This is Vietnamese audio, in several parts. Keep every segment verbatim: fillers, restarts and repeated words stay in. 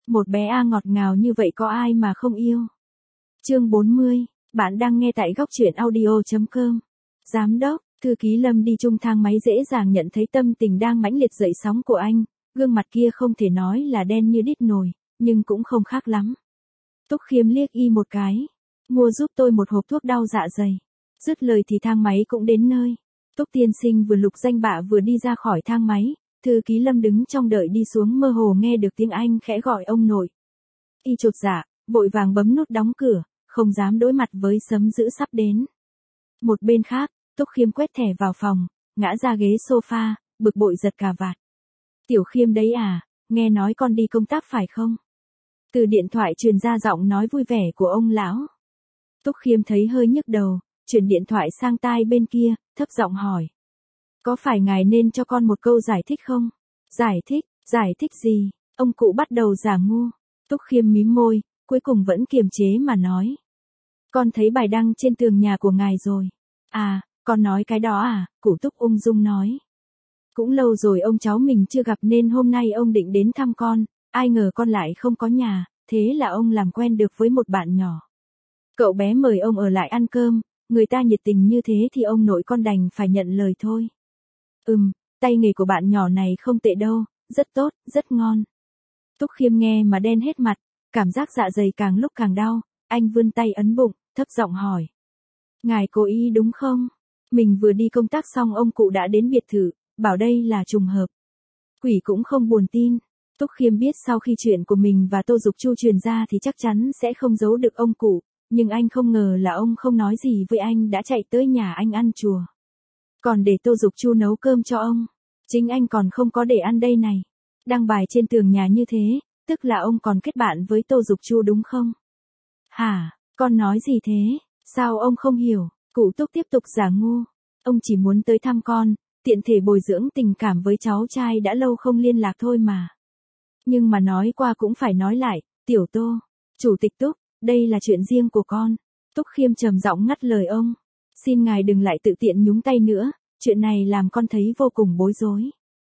Một bé A ngọt ngào như vậy có ai mà không yêu. Chương bốn mươi, bạn đang nghe tại góc truyện audio chấm com. Giám đốc, thư ký Lâm đi chung thang máy dễ dàng nhận thấy tâm tình đang mãnh liệt dậy sóng của anh, gương mặt kia không thể nói là đen như đít nồi, nhưng cũng không khác lắm. Túc Khiêm liếc y một cái, mua giúp tôi một hộp thuốc đau dạ dày. Dứt lời thì thang máy cũng đến nơi. Túc tiên sinh vừa lục danh bạ vừa đi ra khỏi thang máy, thư ký Lâm đứng trong đợi đi xuống mơ hồ nghe được tiếng anh khẽ gọi ông nội. Y chột dạ, vội vàng bấm nút đóng cửa, không dám đối mặt với sấm dữ sắp đến. Một bên khác, Túc Khiêm quét thẻ vào phòng, ngã ra ghế sofa, bực bội giật cà vạt. Tiểu Khiêm đấy à, nghe nói con đi công tác phải không? Từ điện thoại truyền ra giọng nói vui vẻ của ông lão. Túc Khiêm thấy hơi nhức đầu, chuyển điện thoại sang tai bên kia, thấp giọng hỏi. Có phải ngài nên cho con một câu giải thích không? Giải thích, giải thích gì? Ông cụ bắt đầu giả ngu. Túc Khiêm mím môi, cuối cùng vẫn kiềm chế mà nói. Con thấy bài đăng trên tường nhà của ngài rồi. À, con nói cái đó à? Cụ Túc ung dung nói. Cũng lâu rồi ông cháu mình chưa gặp nên hôm nay ông định đến thăm con, ai ngờ con lại không có nhà, thế là ông làm quen được với một bạn nhỏ. Cậu bé mời ông ở lại ăn cơm, người ta nhiệt tình như thế thì ông nội con đành phải nhận lời thôi. Ừm, tay nghề của bạn nhỏ này không tệ đâu, rất tốt, rất ngon. Túc Khiêm nghe mà đen hết mặt, cảm giác dạ dày càng lúc càng đau, anh vươn tay ấn bụng, thấp giọng hỏi. Ngài cố ý đúng không? Mình vừa đi công tác xong ông cụ đã đến biệt thự, bảo đây là trùng hợp. Quỷ cũng không buồn tin. Túc Khiêm biết sau khi chuyện của mình và Tô Dục Chu truyền ra thì chắc chắn sẽ không giấu được ông cụ, nhưng anh không ngờ là ông không nói gì với anh đã chạy tới nhà anh ăn chùa. Còn để Tô Dục Chu nấu cơm cho ông, chính anh còn không có để ăn đây này. Đăng bài trên tường nhà như thế, tức là ông còn kết bạn với Tô Dục Chu đúng không? Hả, con nói gì thế? Sao ông không hiểu? Cụ Túc tiếp tục giả ngu. Ông chỉ muốn tới thăm con, tiện thể bồi dưỡng tình cảm với cháu trai đã lâu không liên lạc thôi mà. Nhưng mà nói qua cũng phải nói lại, tiểu Tô, chủ tịch Túc, đây là chuyện riêng của con. Túc Khiêm trầm giọng ngắt lời ông. Xin ngài đừng lại tự tiện nhúng tay nữa, chuyện này làm con thấy vô cùng bối rối.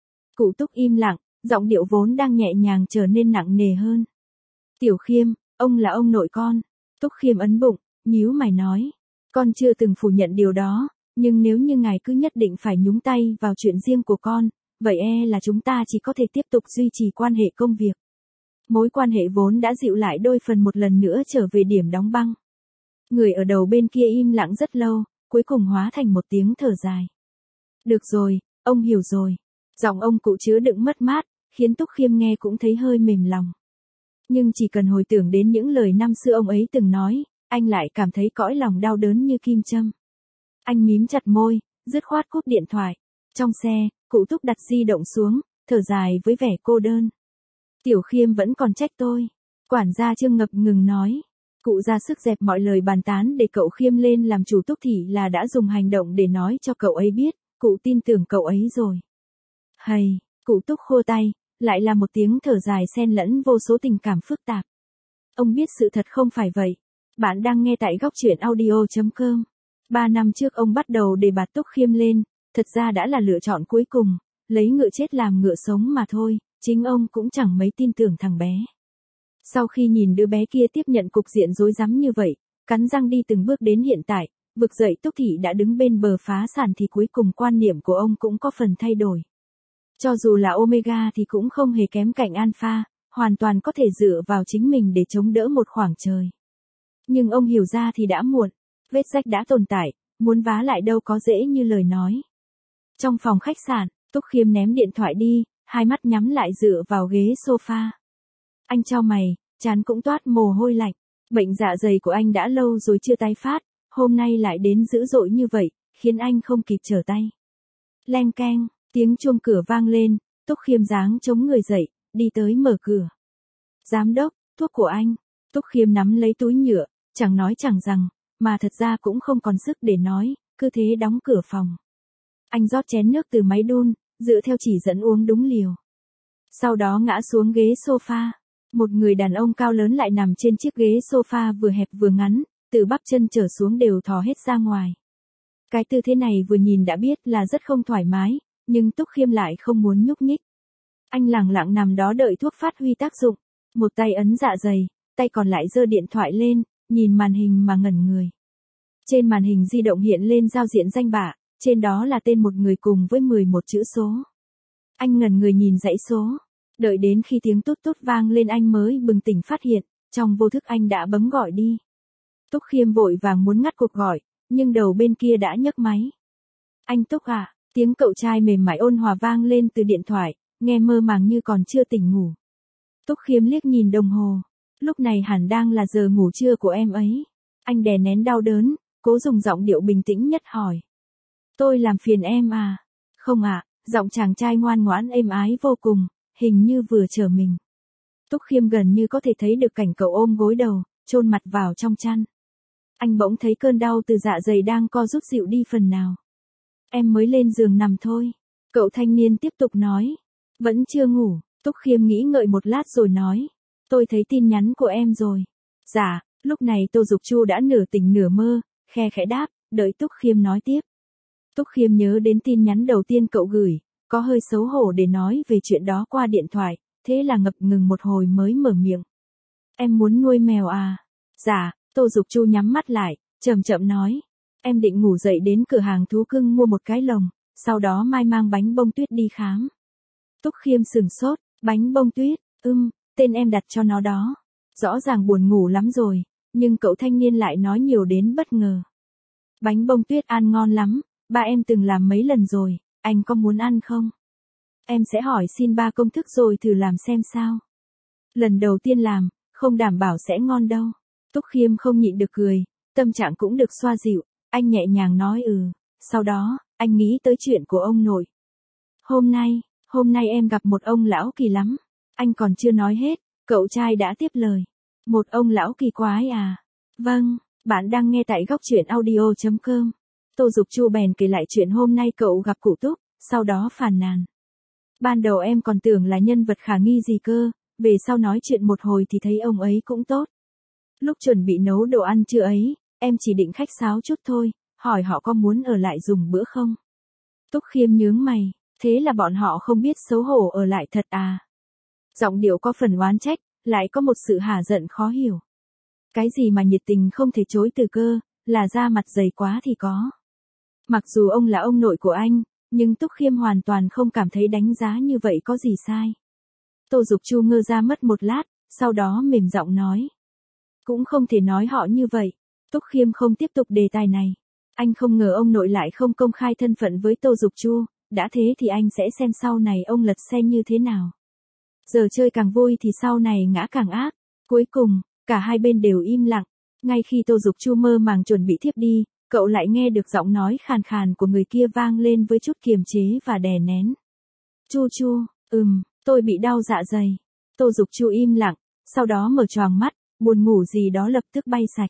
Cụ Túc im lặng, giọng điệu vốn đang nhẹ nhàng trở nên nặng nề hơn. Tiểu Khiêm, ông là ông nội con. Túc Khiêm ấn bụng, nhíu mày nói. Con chưa từng phủ nhận điều đó, nhưng nếu như ngài cứ nhất định phải nhúng tay vào chuyện riêng của con, vậy e là chúng ta chỉ có thể tiếp tục duy trì quan hệ công việc. Mối quan hệ vốn đã dịu lại đôi phần một lần nữa trở về điểm đóng băng. Người ở đầu bên kia im lặng rất lâu, cuối cùng hóa thành một tiếng thở dài. Được rồi, ông hiểu rồi. Giọng ông cụ chứa đựng mất mát, khiến Túc Khiêm nghe cũng thấy hơi mềm lòng. Nhưng chỉ cần hồi tưởng đến những lời năm xưa ông ấy từng nói, anh lại cảm thấy cõi lòng đau đớn như kim châm. Anh mím chặt môi, dứt khoát cúp điện thoại. Trong xe, cụ Túc đặt di động xuống, thở dài với vẻ cô đơn. Tiểu Khiêm vẫn còn trách tôi. Quản gia Trương ngập ngừng nói. Cụ ra sức dẹp mọi lời bàn tán để cậu Khiêm lên làm chủ Túc Thị là đã dùng hành động để nói cho cậu ấy biết, cụ tin tưởng cậu ấy rồi. Hầy, cụ Túc khô tay, lại là một tiếng thở dài xen lẫn vô số tình cảm phức tạp. Ông biết sự thật không phải vậy. Bạn đang nghe tại góc truyện audio chấm com. Ba năm trước ông bắt đầu đề bạt Túc Khiêm lên, thật ra đã là lựa chọn cuối cùng, lấy ngựa chết làm ngựa sống mà thôi, chính ông cũng chẳng mấy tin tưởng thằng bé. Sau khi nhìn đứa bé kia tiếp nhận cục diện rối rắm như vậy, cắn răng đi từng bước đến hiện tại, vực dậy Túc Thị đã đứng bên bờ phá sản thì cuối cùng quan niệm của ông cũng có phần thay đổi. Cho dù là Omega thì cũng không hề kém cạnh Alpha, hoàn toàn có thể dựa vào chính mình để chống đỡ một khoảng trời. Nhưng ông hiểu ra thì đã muộn, vết rách đã tồn tại, muốn vá lại đâu có dễ như lời nói. Trong phòng khách sạn, Túc Khiêm ném điện thoại đi, hai mắt nhắm lại dựa vào ghế sofa. Anh chau mày, trán cũng toát mồ hôi lạnh. Bệnh dạ dày của anh đã lâu rồi chưa tái phát, hôm nay lại đến dữ dội như vậy, khiến anh không kịp trở tay. Leng keng, tiếng chuông cửa vang lên, Túc Khiêm giáng chống người dậy, đi tới mở cửa. Giám đốc, thuốc của anh. Túc Khiêm nắm lấy túi nhựa, chẳng nói chẳng rằng, mà thật ra cũng không còn sức để nói, cứ thế đóng cửa phòng. Anh rót chén nước từ máy đun, dựa theo chỉ dẫn uống đúng liều. Sau đó ngã xuống ghế sofa. Một người đàn ông cao lớn lại nằm trên chiếc ghế sofa vừa hẹp vừa ngắn, từ bắp chân trở xuống đều thò hết ra ngoài. Cái tư thế này vừa nhìn đã biết là rất không thoải mái, nhưng Túc Khiêm lại không muốn nhúc nhích. Anh lặng lặng nằm đó đợi thuốc phát huy tác dụng. Một tay ấn dạ dày, tay còn lại giơ điện thoại lên, nhìn màn hình mà ngẩn người. Trên màn hình di động hiện lên giao diện danh bạ, trên đó là tên một người cùng với mười một chữ số. Anh ngẩn người nhìn dãy số, đợi đến khi tiếng tút tút vang lên anh mới bừng tỉnh phát hiện, trong vô thức anh đã bấm gọi đi. Túc Khiêm vội vàng muốn ngắt cuộc gọi, nhưng đầu bên kia đã nhấc máy. Anh Túc à, tiếng cậu trai mềm mại ôn hòa vang lên từ điện thoại, nghe mơ màng như còn chưa tỉnh ngủ. Túc Khiêm liếc nhìn đồng hồ, lúc này hẳn đang là giờ ngủ trưa của em ấy. Anh đè nén đau đớn, cố dùng giọng điệu bình tĩnh nhất hỏi. Tôi làm phiền em à? Không ạ, à, giọng chàng trai ngoan ngoãn êm ái vô cùng, hình như vừa trở mình. Túc Khiêm gần như có thể thấy được cảnh cậu ôm gối đầu, chôn mặt vào trong chăn. Anh bỗng thấy cơn đau từ dạ dày đang co rút dịu đi phần nào. Em mới lên giường nằm thôi. Cậu thanh niên tiếp tục nói. Vẫn chưa ngủ, Túc Khiêm nghĩ ngợi một lát rồi nói. Tôi thấy tin nhắn của em rồi. Dạ, lúc này Tô Dục Chu đã nửa tỉnh nửa mơ, khe khẽ đáp, đợi Túc Khiêm nói tiếp. Túc Khiêm nhớ đến tin nhắn đầu tiên cậu gửi, có hơi xấu hổ để nói về chuyện đó qua điện thoại, thế là ngập ngừng một hồi mới mở miệng. Em muốn nuôi mèo à? Dạ, Tô Dục Chu nhắm mắt lại, chậm chậm nói. Em định ngủ dậy đến cửa hàng thú cưng mua một cái lồng, sau đó mai mang bánh bông tuyết đi khám. Túc Khiêm sửng sốt, bánh bông tuyết, ưm, tên em đặt cho nó đó. Rõ ràng buồn ngủ lắm rồi, nhưng cậu thanh niên lại nói nhiều đến bất ngờ. Bánh bông tuyết ăn ngon lắm, ba em từng làm mấy lần rồi, anh có muốn ăn không? Em sẽ hỏi xin ba công thức rồi thử làm xem sao. Lần đầu tiên làm, không đảm bảo sẽ ngon đâu. Túc Khiêm không nhịn được cười, tâm trạng cũng được xoa dịu, anh nhẹ nhàng nói ừ, sau đó, anh nghĩ tới chuyện của ông nội. Hôm nay, hôm nay em gặp một ông lão kỳ lắm, anh còn chưa nói hết, cậu trai đã tiếp lời. Một ông lão kỳ quái à? Vâng, bạn đang nghe tại góc truyện audio chấm com. Tô Dục Chu bèn kể lại chuyện hôm nay cậu gặp cụ Túc, sau đó phàn nàn. Ban đầu em còn tưởng là nhân vật khả nghi gì cơ, về sau nói chuyện một hồi thì thấy ông ấy cũng tốt. Lúc chuẩn bị nấu đồ ăn trưa ấy, em chỉ định khách sáo chút thôi, hỏi họ có muốn ở lại dùng bữa không. Túc Khiêm nhướng mày, thế là bọn họ không biết xấu hổ ở lại thật à? Giọng điệu có phần oán trách, lại có một sự hả giận khó hiểu. Cái gì mà nhiệt tình không thể chối từ cơ, là da mặt dày quá thì có. Mặc dù ông là ông nội của anh, nhưng Túc Khiêm hoàn toàn không cảm thấy đánh giá như vậy có gì sai. Tô Dục Chu ngơ ra mất một lát, sau đó mềm giọng nói. Cũng không thể nói họ như vậy. Túc Khiêm không tiếp tục đề tài này. Anh không ngờ ông nội lại không công khai thân phận với Tô Dục Chu, đã thế thì anh sẽ xem sau này ông lật xe như thế nào. Giờ chơi càng vui thì sau này ngã càng ác. Cuối cùng, cả hai bên đều im lặng. Ngay khi Tô Dục Chu mơ màng chuẩn bị thiếp đi, cậu lại nghe được giọng nói khàn khàn của người kia vang lên với chút kiềm chế và đè nén. Chu Chu, ừm, tôi bị đau dạ dày. Tô Dục Chu im lặng, sau đó mở choàng mắt, buồn ngủ gì đó lập tức bay sạch.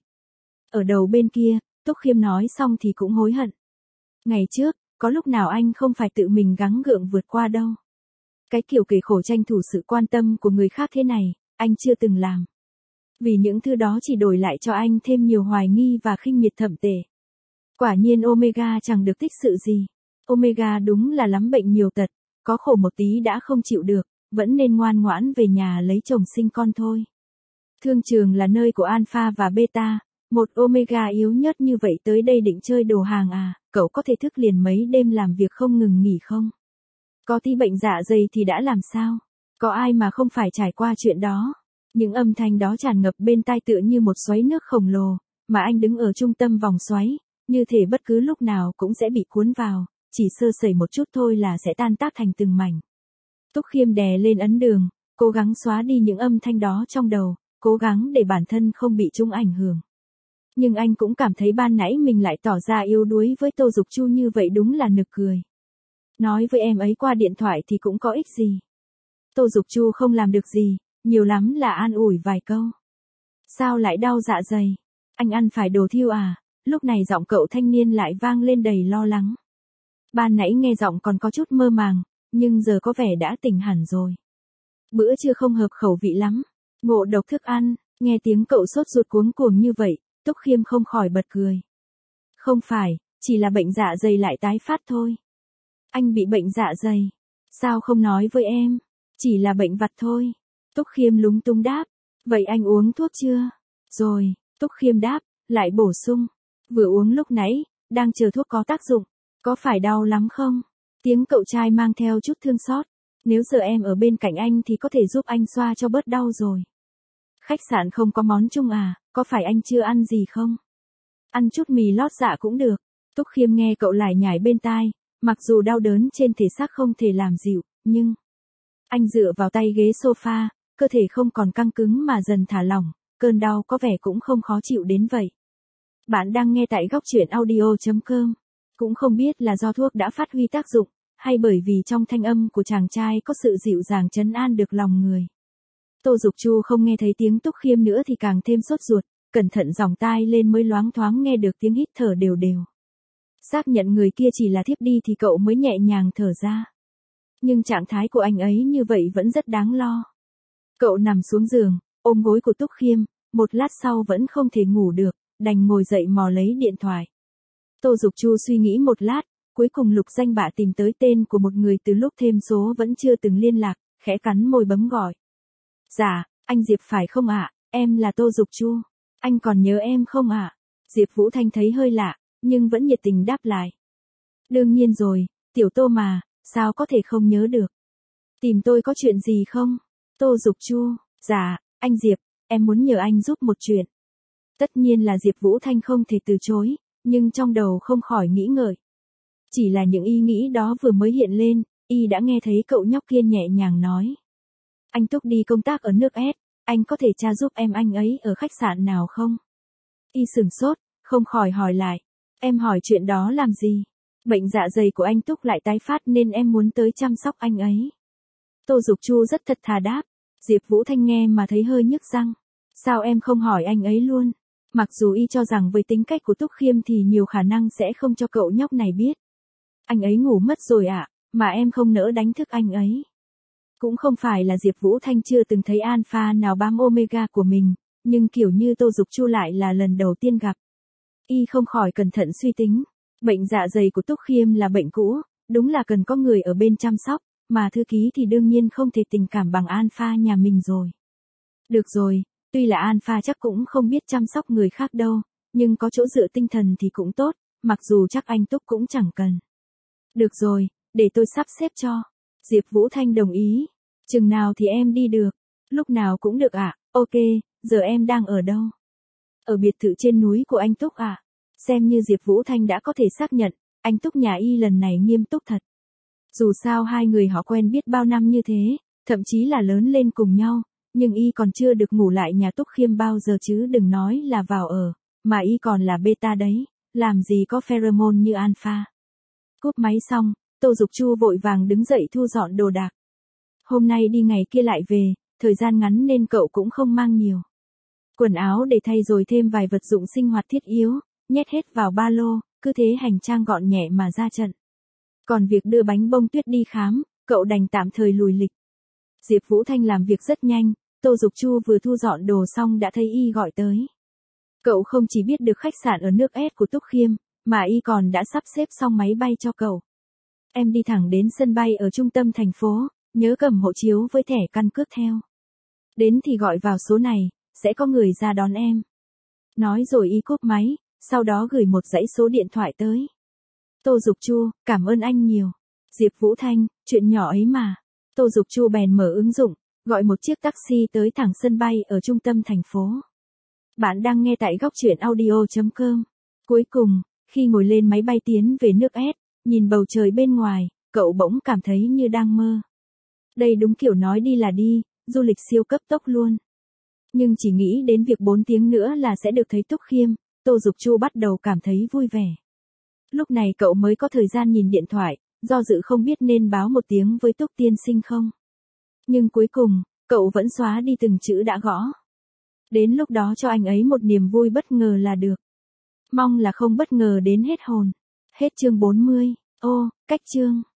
Ở đầu bên kia, Túc Khiêm nói xong thì cũng hối hận. Ngày trước, có lúc nào anh không phải tự mình gắng gượng vượt qua đâu. Cái kiểu kể khổ tranh thủ sự quan tâm của người khác thế này, anh chưa từng làm. Vì những thứ đó chỉ đổi lại cho anh thêm nhiều hoài nghi và khinh miệt thậm tệ. Quả nhiên Omega chẳng được thích sự gì. Omega đúng là lắm bệnh nhiều tật, có khổ một tí đã không chịu được, vẫn nên ngoan ngoãn về nhà lấy chồng sinh con thôi. Thương trường là nơi của Alpha và Beta, một Omega yếu nhất như vậy tới đây định chơi đồ hàng à, cậu có thể thức liền mấy đêm làm việc không ngừng nghỉ không? Có tí bệnh dạ dày thì đã làm sao? Có ai mà không phải trải qua chuyện đó? Những âm thanh đó tràn ngập bên tai tựa như một xoáy nước khổng lồ, mà anh đứng ở trung tâm vòng xoáy, như thể bất cứ lúc nào cũng sẽ bị cuốn vào, chỉ sơ sẩy một chút thôi là sẽ tan tác thành từng mảnh. Túc Khiêm đè lên ấn đường, cố gắng xóa đi những âm thanh đó trong đầu, cố gắng để bản thân không bị chúng ảnh hưởng. Nhưng anh cũng cảm thấy ban nãy mình lại tỏ ra yếu đuối với Tô Dục Chu như vậy đúng là nực cười. Nói với em ấy qua điện thoại thì cũng có ích gì. Tô Dục Chu không làm được gì, nhiều lắm là an ủi vài câu. Sao lại đau dạ dày? Anh ăn phải đồ thiêu à? Lúc này giọng cậu thanh niên lại vang lên đầy lo lắng. Ban nãy nghe giọng còn có chút mơ màng, nhưng giờ có vẻ đã tỉnh hẳn rồi. Bữa trưa không hợp khẩu vị lắm. Ngộ độc thức ăn, nghe tiếng cậu sốt ruột cuống cuồng như vậy, Túc Khiêm không khỏi bật cười. Không phải, chỉ là bệnh dạ dày lại tái phát thôi. Anh bị bệnh dạ dày. Sao không nói với em? Chỉ là bệnh vặt thôi. Túc Khiêm lúng túng đáp. Vậy anh uống thuốc chưa? Rồi, Túc Khiêm đáp, lại bổ sung. Vừa uống lúc nãy, đang chờ thuốc có tác dụng. Có phải đau lắm không? Tiếng cậu trai mang theo chút thương xót. Nếu giờ em ở bên cạnh anh thì có thể giúp anh xoa cho bớt đau rồi. Khách sạn không có món chung à, có phải anh chưa ăn gì không? Ăn chút mì lót dạ cũng được. Túc Khiêm nghe cậu lải nhải bên tai, mặc dù đau đớn trên thể xác không thể làm dịu, nhưng... Anh dựa vào tay ghế sofa, cơ thể không còn căng cứng mà dần thả lỏng, cơn đau có vẻ cũng không khó chịu đến vậy. Bạn đang nghe tại góc truyện audio chấm com. Cũng không biết là do thuốc đã phát huy tác dụng, hay bởi vì trong thanh âm của chàng trai có sự dịu dàng trấn an được lòng người. Tô Dục Chu không nghe thấy tiếng Túc Khiêm nữa thì càng thêm sốt ruột, cẩn thận dòng tai lên mới loáng thoáng nghe được tiếng hít thở đều đều. Xác nhận người kia chỉ là thiếp đi thì cậu mới nhẹ nhàng thở ra. Nhưng trạng thái của anh ấy như vậy vẫn rất đáng lo. Cậu nằm xuống giường, ôm gối của Túc Khiêm, một lát sau vẫn không thể ngủ được, đành ngồi dậy mò lấy điện thoại. Tô Dục Chu suy nghĩ một lát, cuối cùng lục danh bạ tìm tới tên của một người từ lúc thêm số vẫn chưa từng liên lạc, khẽ cắn môi bấm gọi. Dạ, anh Diệp phải không ạ? Em là Tô Dục Chu. Anh còn nhớ em không ạ? Diệp Vũ Thanh thấy hơi lạ, nhưng vẫn nhiệt tình đáp lại. Đương nhiên rồi, tiểu Tô mà, sao có thể không nhớ được? Tìm tôi có chuyện gì không? Tô Dục Chu, dạ, anh Diệp, em muốn nhờ anh giúp một chuyện. Tất nhiên là Diệp Vũ Thanh không thể từ chối, nhưng trong đầu không khỏi nghĩ ngợi. Chỉ là những ý nghĩ đó vừa mới hiện lên, y đã nghe thấy cậu nhóc kia nhẹ nhàng nói. Anh Túc đi công tác ở nước S, anh có thể tra giúp em anh ấy ở khách sạn nào không? Y sửng sốt, không khỏi hỏi lại. Em hỏi chuyện đó làm gì? Bệnh dạ dày của anh Túc lại tái phát nên em muốn tới chăm sóc anh ấy. Tô Dục Chu rất thật thà đáp. Diệp Vũ Thanh nghe mà thấy hơi nhức răng. Sao em không hỏi anh ấy luôn? Mặc dù y cho rằng với tính cách của Túc Khiêm thì nhiều khả năng sẽ không cho cậu nhóc này biết. Anh ấy ngủ mất rồi ạ, à, mà em không nỡ đánh thức anh ấy. Cũng không phải là Diệp Vũ Thanh chưa từng thấy alpha nào bám omega của mình, nhưng kiểu như Tô Dục Chu lại là lần đầu tiên gặp. Y không khỏi cẩn thận suy tính. Bệnh dạ dày của Túc Khiêm là bệnh cũ, đúng là cần có người ở bên chăm sóc, mà thư ký thì đương nhiên không thể tình cảm bằng alpha nhà mình rồi. Được rồi, tuy là alpha chắc cũng không biết chăm sóc người khác đâu, nhưng có chỗ dựa tinh thần thì cũng tốt, mặc dù chắc anh Túc cũng chẳng cần. Được rồi, để tôi sắp xếp cho. Diệp Vũ Thanh đồng ý. Chừng nào thì em đi được? Lúc nào cũng được ạ, à? Ok, giờ em đang ở đâu? Ở biệt thự trên núi của anh Túc ạ. À? Xem như Diệp Vũ Thanh đã có thể xác nhận, anh Túc nhà y lần này nghiêm túc thật. Dù sao hai người họ quen biết bao năm như thế, thậm chí là lớn lên cùng nhau, nhưng y còn chưa được ngủ lại nhà Túc Khiêm bao giờ chứ đừng nói là vào ở, mà y còn là beta đấy, làm gì có pheromone như alpha. Cúp máy xong, Tô Dục Chu vội vàng đứng dậy thu dọn đồ đạc. Hôm nay đi ngày kia lại về, thời gian ngắn nên cậu cũng không mang nhiều. Quần áo để thay rồi thêm vài vật dụng sinh hoạt thiết yếu, nhét hết vào ba lô, cứ thế hành trang gọn nhẹ mà ra trận. Còn việc đưa bánh bông tuyết đi khám, cậu đành tạm thời lùi lịch. Diệp Vũ Thanh làm việc rất nhanh, Tô Dục Chu vừa thu dọn đồ xong đã thấy y gọi tới. Cậu không chỉ biết được khách sạn ở nước S của Túc Khiêm, mà y còn đã sắp xếp xong máy bay cho cậu. Em đi thẳng đến sân bay ở trung tâm thành phố, nhớ cầm hộ chiếu với thẻ căn cước theo. Đến thì gọi vào số này, sẽ có người ra đón em. Nói rồi y cúp máy, sau đó gửi một dãy số điện thoại tới. Tô Dục Chu, cảm ơn anh nhiều. Diệp Vũ Thanh, chuyện nhỏ ấy mà. Tô Dục Chu bèn mở ứng dụng, gọi một chiếc taxi tới thẳng sân bay ở trung tâm thành phố. Bạn đang nghe tại góc truyện audio chấm com. Cuối cùng, khi ngồi lên máy bay tiến về nước S, nhìn bầu trời bên ngoài, cậu bỗng cảm thấy như đang mơ. Đây đúng kiểu nói đi là đi, du lịch siêu cấp tốc luôn. Nhưng chỉ nghĩ đến việc bốn tiếng nữa là sẽ được thấy Túc Khiêm, Tô Dục Chu bắt đầu cảm thấy vui vẻ. Lúc này cậu mới có thời gian nhìn điện thoại, do dự không biết nên báo một tiếng với Túc tiên sinh không. Nhưng cuối cùng, cậu vẫn xóa đi từng chữ đã gõ. Đến lúc đó cho anh ấy một niềm vui bất ngờ là được. Mong là không bất ngờ đến hết hồn. Hết chương bốn mươi. Ô, cách chương.